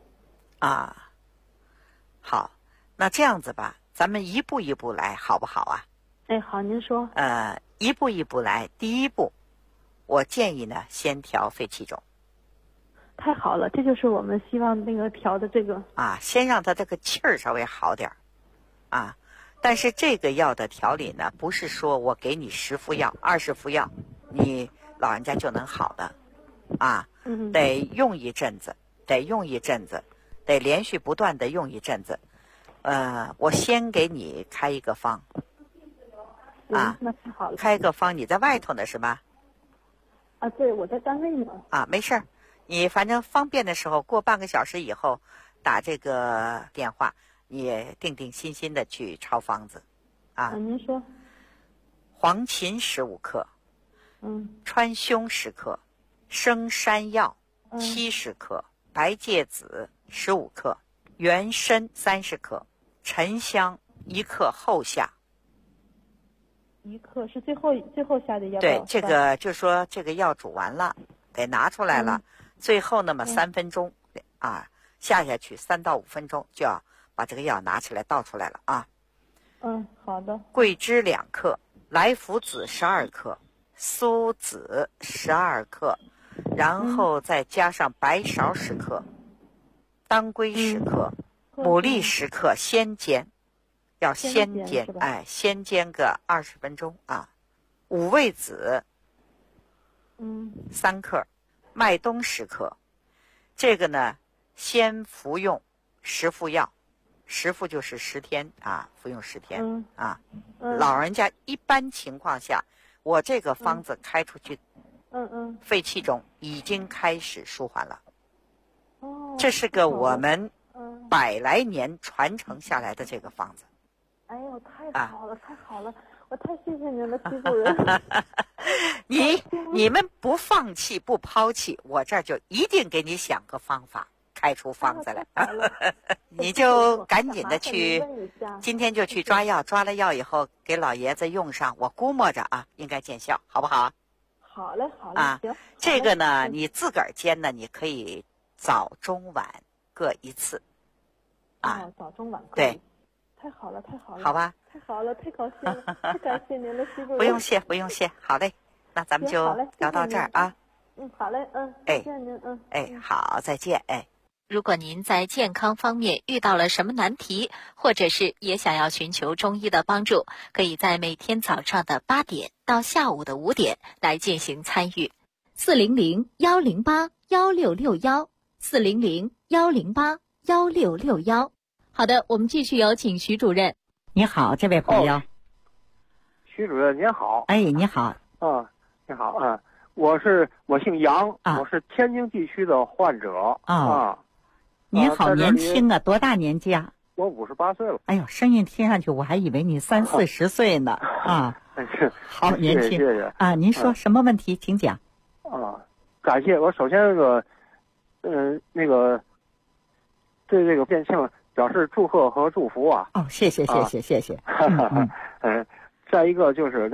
Speaker 5: 好，那这样子吧，咱们一步一步来，好不好啊？
Speaker 10: 哎，好，您说。
Speaker 5: 一步一步来。第一步，我建议呢，先调肺气肿。
Speaker 10: 太好了，这就是我们希望调的这个。
Speaker 5: 先让他这个气儿稍微好点但是这个药的调理呢，不是说我给你10副药、20副药，你老人家就能好的，得用一阵子，得连续不断的用一阵子。我先给你开一个方，
Speaker 10: 那太好了。
Speaker 5: 开个方，你在外头呢是吧？
Speaker 10: 对，我在单位呢。
Speaker 5: 没事儿，你反正方便的时候，过半个小时以后打这个电话。你也定定心心的去抄方子
Speaker 10: 您说。
Speaker 5: 黄芩15克，川芎10克，生山药70克，白芥子15克，原参30克，沉香1克后下。
Speaker 10: 1克是最后下的药。
Speaker 5: 对，这个就说这个药煮完了，得拿出来了，最后那么3分钟下去3到5分钟就要把这个药拿起来倒出来了
Speaker 10: 好的。
Speaker 5: 桂枝2克，来福子12克，苏子12克，然后再加上白芍10克，当归10克，牡蛎10克，先煎，要先煎，先煎个20分钟五味子3克，麦冬10克，这个呢先服用10副药。10副就是10天服用10天老人家一般情况下，我这个方子开出去，肺气肿已经开始舒缓了。这是个我们100来年传承下来的这个方子。
Speaker 10: 哎呦，太好了，太好了！我太谢谢您了，徐主任。
Speaker 5: 你们不放弃不抛弃，我这儿就一定给你想个方法。开出方子来，你就赶紧的去，今天就去抓药，抓了药以后给老爷子用上，我估摸着应该见效，好不好？
Speaker 10: 好嘞，好嘞，行。
Speaker 5: 这个呢，你自个儿煎呢，你可以早中晚各1次，
Speaker 10: 啊，早中晚可以。
Speaker 5: 对，
Speaker 10: 太好了，太好了，
Speaker 5: 好吧，
Speaker 10: 太好了，太高兴了，太感谢您了，徐主任。
Speaker 5: 不用谢，不用谢，好嘞，那咱们就聊到这儿啊。
Speaker 10: 好嘞，再见您，
Speaker 5: 好，再见，
Speaker 3: 如果您在健康方面遇到了什么难题，或者是也想要寻求中医的帮助，可以在每天早上的8点到下午的5点来进行参与。400-108-1661，400-108-1661。好的，我们继续有请徐主任。
Speaker 5: 你好，这位朋友。
Speaker 8: 徐主任您好。
Speaker 5: 你好。
Speaker 8: 你好啊，我姓杨，我是天津地区的患者
Speaker 5: 您好年轻啊，多大年纪啊？
Speaker 8: 我58岁了。
Speaker 5: 哎呦，声音听上去我还以为你30-40岁呢好年轻，
Speaker 8: 谢谢
Speaker 5: 您说什么问题，请讲。
Speaker 8: 感谢我首先对这个变性表示祝贺和祝福啊。
Speaker 5: 谢谢。
Speaker 8: 再一个就是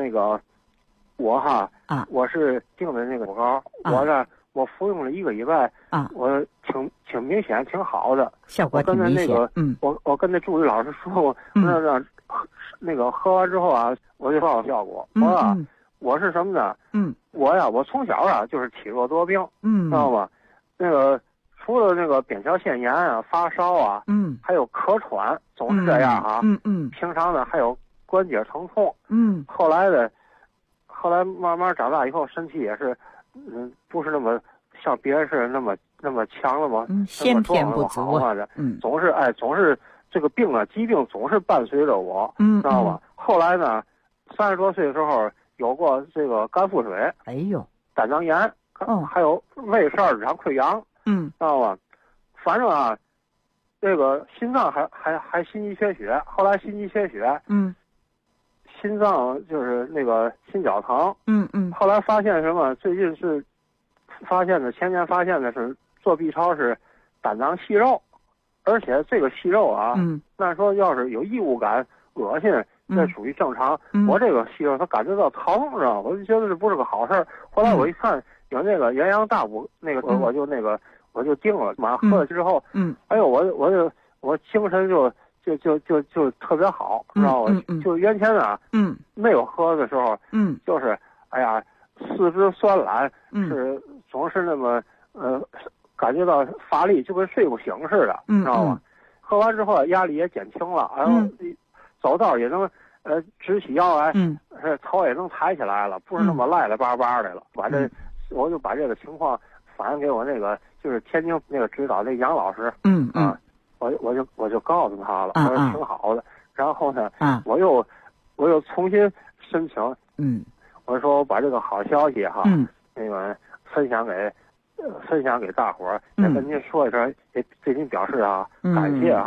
Speaker 8: 我是定的那个果膏，我服用了1个礼拜我挺明显，挺好的，
Speaker 5: 效果挺明显。
Speaker 8: 我跟那助理老师说，让喝完之后我就报效果。我是什么呢？我从小就是体弱多病，知道吗？除了扁桃腺炎发烧还有咳喘，总是这样平常呢还有关节疼痛，后来慢慢长大以后，身体也是，不是那么像别人是那么强了嘛，
Speaker 5: 先天不足
Speaker 8: 总是这个疾病总是伴随着我，知道吗？后来呢，30多岁的时候有过这个肝腹水，胆囊炎，还有胃十二指肠溃疡，知道吗？反正这个心脏还心肌缺血，后来心肌缺血，心脏就是心绞疼，后来发现什么？最近是前年发现的是做 B 超是胆囊息肉，而且这个息肉那说要是有异物感、恶心，这属于正常。我这个息肉它感觉到疼，知道吗？我就觉得这不是个好事儿。后来我一看有元阳大补我就定了，马上喝了之后，哎呦，我精神就特别好，知道吗？就原前没有喝的时候，就是哎呀，四肢酸懒，是总是那么感觉到乏力，就跟睡不醒似的，知道吗？喝完之后压力也减轻了，然后走道也能直起腰来，头也能抬起来了，不是那么赖巴的了。我就把这个情况反映给我就是天津指导杨老师，我就告诉他了，我说挺好的。然后呢，我又重新申请，我说我把这个好消息分享给大伙儿，也跟您说一声，也对您表示感谢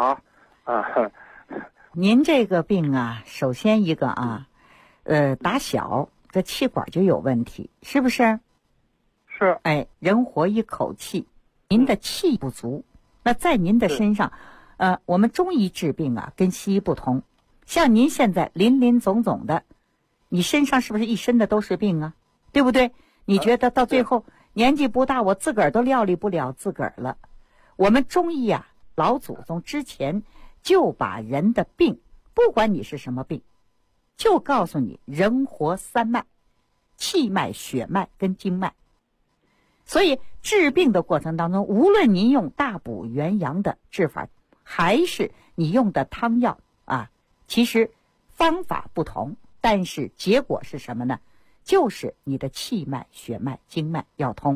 Speaker 5: 您这个病首先一个打小这气管就有问题，是不是？
Speaker 8: 是。
Speaker 5: 人活一口气，您的气不足。那在您的身上，我们中医治病跟西医不同。像您现在林总总的，你身上是不是一身的都是病对不对？你觉得到最后年纪不大，我自个儿都料理不了自个儿了。我们中医老祖宗之前就把人的病，不管你是什么病，就告诉你人活3脉，气脉、血脉跟经脉。所以治病的过程当中，无论您用大补元阳的治法，还是你用的汤药其实方法不同，但是结果是什么呢？就是你的气脉、血脉、经脉要通，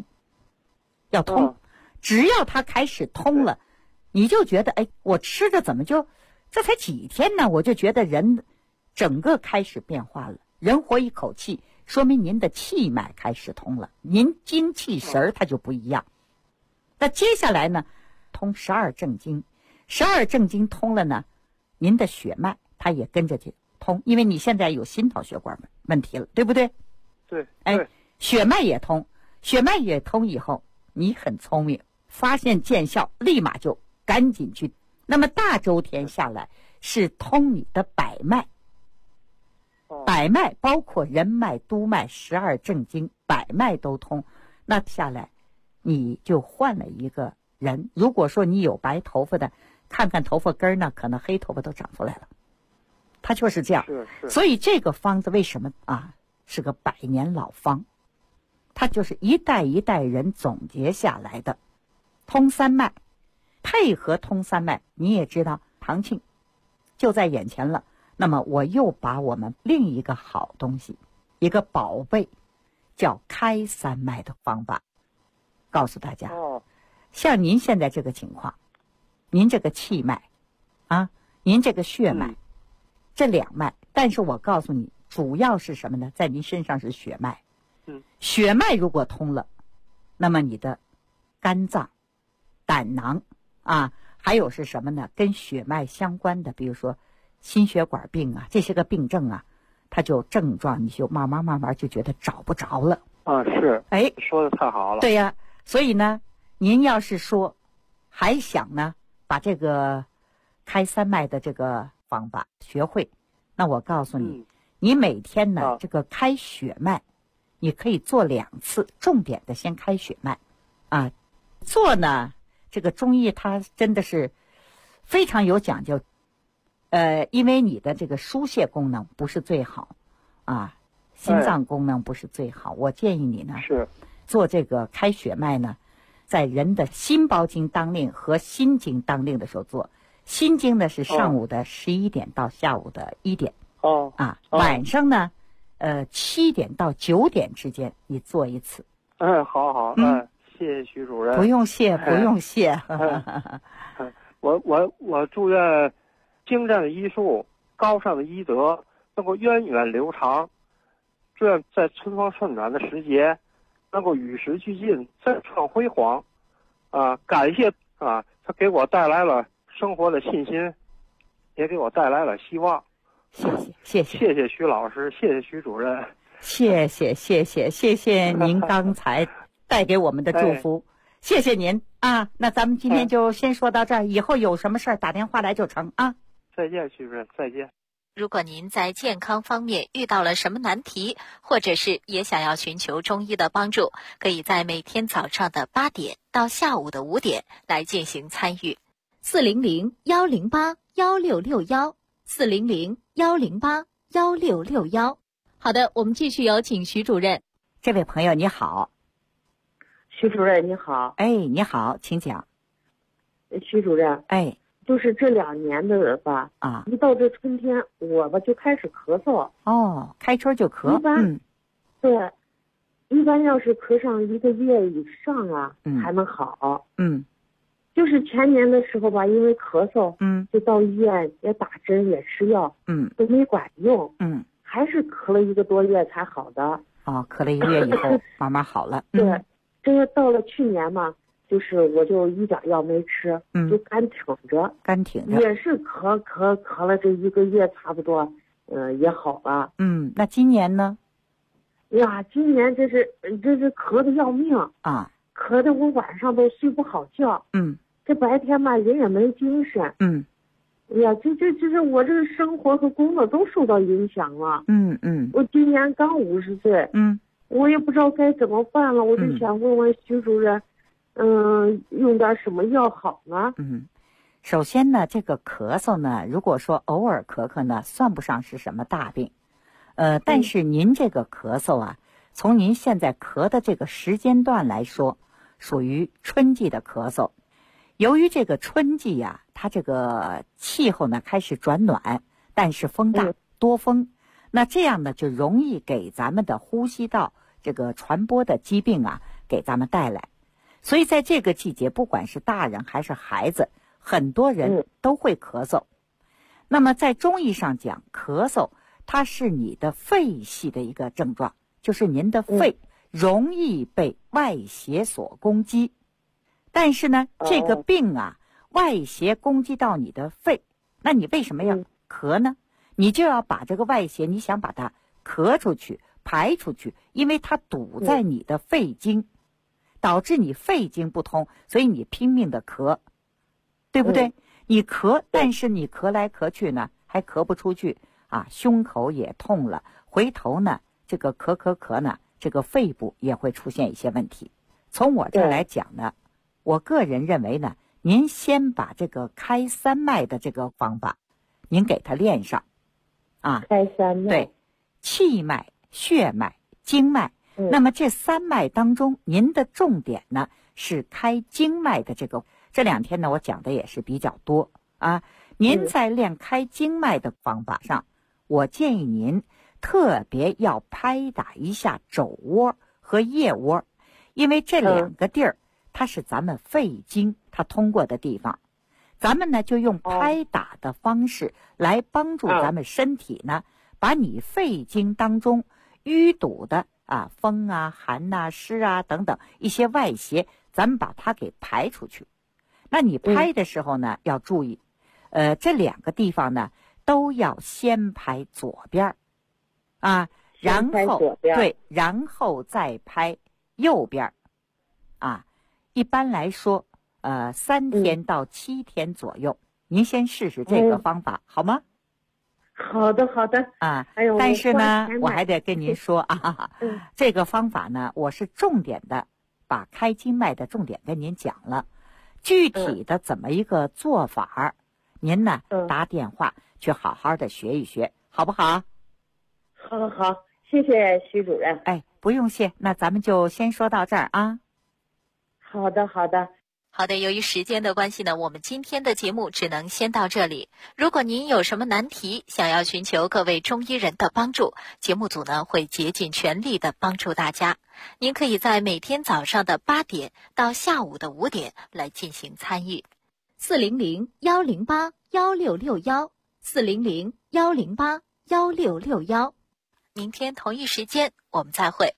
Speaker 5: 只要它开始通了，你就觉得我吃着怎么就这才几天呢，我就觉得人整个开始变化了。人活一口气，说明您的气脉开始通了，您精气神它就不一样。那接下来呢，通12正经，12正经通了呢，您的血脉它也跟着去通，因为你现在有心脑血管问题了，对不对？
Speaker 8: 对。
Speaker 5: 血脉也通，血脉也通以后，你很聪明，发现见效，立马就赶紧去。那么大周天下来是通你的百脉，百脉包括人脉、督脉、12正经，百脉都通。那下来你就换了一个人。如果说你有白头发的， 看看头发根儿呢，可能黑头发都长出来了。它就是这样。
Speaker 8: 是。
Speaker 5: 所以这个方子为什么是个100年老方？它就是一代一代人总结下来的。通三脉，配合通三脉，你也知道堂庆就在眼前了。那么我又把我们另一个好东西，一个宝贝，叫开三脉的方法告诉大家。像您现在这个情况，您这个气脉您这个血脉，这2脉，但是我告诉你，主要是什么呢？在您身上是血脉。血脉如果通了，那么你的肝脏、胆囊还有是什么呢？跟血脉相关的，比如说心血管病这些个病症它就症状你就慢慢就觉得找不着了。
Speaker 8: 是。说的太好了。
Speaker 5: 对呀，所以呢，您要是说还想呢把这个开三脉的这个方法学会，那我告诉你，你每天呢这个开血脉，你可以做2次，重点的先开血脉做呢这个中医它真的是非常有讲究。因为你的这个输血功能不是最好心脏功能不是最好，我建议你呢做这个开血脉呢，在人的心包经当令和心经当令的时候做。心经呢是上午的11点到下午的1点晚上呢7点到9点之间你做1次。
Speaker 8: 好，谢谢徐主任。
Speaker 5: 不用谢。
Speaker 8: 我祝愿精湛的医术、高尚的医德能够源远流长，祝愿在春风盛暖的时节能够与时俱进，再创辉煌。感谢他给我带来了生活的信心，也给我带来了希望。
Speaker 5: 谢
Speaker 8: 谢徐老师，谢谢徐主任。
Speaker 5: 谢谢您刚才带给我们的祝福。谢谢您那咱们今天就先说到这儿，以后有什么事儿打电话来就成
Speaker 8: 再见，徐主任，再见。
Speaker 3: 如果您在健康方面遇到了什么难题，或者是也想要寻求中医的帮助，可以在每天早上的8点到下午的5点来进行参与。400-108-1661，400-108-1661。好的，我们继续有请徐主任。
Speaker 5: 这位朋友你好。
Speaker 11: 徐主任你好。
Speaker 5: 你好，请讲。
Speaker 11: 徐主任。就是这2年的吧一到这春天我吧就开始咳嗽。
Speaker 5: 开春就咳。
Speaker 11: 一般对，一般要是咳上1个月以上还能好。就是前年的时候吧，因为咳嗽就到医院也打针也吃药都没管用。还是咳了1个多月才好的。
Speaker 5: 咳了1个月以后慢慢好了。
Speaker 11: 对，这个到了去年嘛，就是我就一点药没吃，就干挺着，也是咳了这1个月差不多，也好了。
Speaker 5: 那今年呢？
Speaker 11: 呀，今年这是咳得要命咳得我晚上都睡不好觉。这白天嘛人也没精神。呀，就是我这个生活和工作都受到影响了。我今年刚50岁。我也不知道该怎么办了，我就想问问徐主任。用点什么药好呢？
Speaker 5: 首先呢，这个咳嗽呢，如果说偶尔咳呢，算不上是什么大病。但是您这个咳嗽从您现在咳的这个时间段来说，属于春季的咳嗽。由于这个春季它这个气候呢开始转暖，但是风大多风，那这样呢就容易给咱们的呼吸道这个传播的疾病给咱们带来。所以在这个季节，不管是大人还是孩子，很多人都会咳嗽。那么在中医上讲，咳嗽它是你的肺系的一个症状，就是您的肺容易被外邪所攻击。但是呢，这个病外邪攻击到你的肺，那你为什么要咳呢？你就要把这个外邪，你想把它咳出去、排出去，因为它堵在你的肺经。导致你肺经不通，所以你拼命的咳，对不对？你咳，但是你咳来咳去呢，还咳不出去胸口也痛了，回头呢，这个咳呢，这个肺部也会出现一些问题。从我这儿来讲呢，我个人认为呢， 您先把这个开3脉的这个方法，您给它练上啊。
Speaker 11: 开3脉，
Speaker 5: 对，气脉、血脉、经脉。那么这3脉当中，您的重点呢是开经脉的这2天呢，我讲的也是比较多啊。您在练开经脉的方法上，我建议您特别要拍打一下肘窝和腋窝，因为这2个地儿它是咱们肺经它通过的地方，咱们呢就用拍打的方式来帮助咱们身体呢，把你肺经当中淤堵的风啊、寒啊、湿啊等等一些外邪，咱们把它给排出去。那你拍的时候呢，要注意，这2个地方呢都要先拍左边啊，然后再拍右边啊。一般来说，3天到7天左右，您先试试这个方法，好吗？
Speaker 11: 好的
Speaker 5: 啊。但是呢，我还得跟您说这个方法呢，我是重点的把开经脉的重点跟您讲了，具体的怎么一个做法，您呢打电话去好好的学一学，好不好？
Speaker 11: 好，谢谢徐主任。
Speaker 5: 哎，不用谢，那咱们就先说到这儿啊。
Speaker 11: 好的，
Speaker 3: 由于时间的关系呢，我们今天的节目只能先到这里。如果您有什么难题，想要寻求各位中医人的帮助，节目组呢会竭尽全力的帮助大家。您可以在每天早上的8点到下午的5点来进行参与。400-108-1661，400-108-1661。明天同一时间我们再会。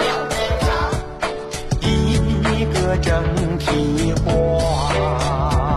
Speaker 12: 整体化。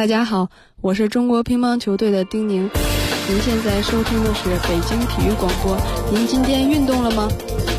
Speaker 12: 大家好，我是中国乒乓球队的丁宁。您现在收听的是北京体育广播。您今天运动了吗？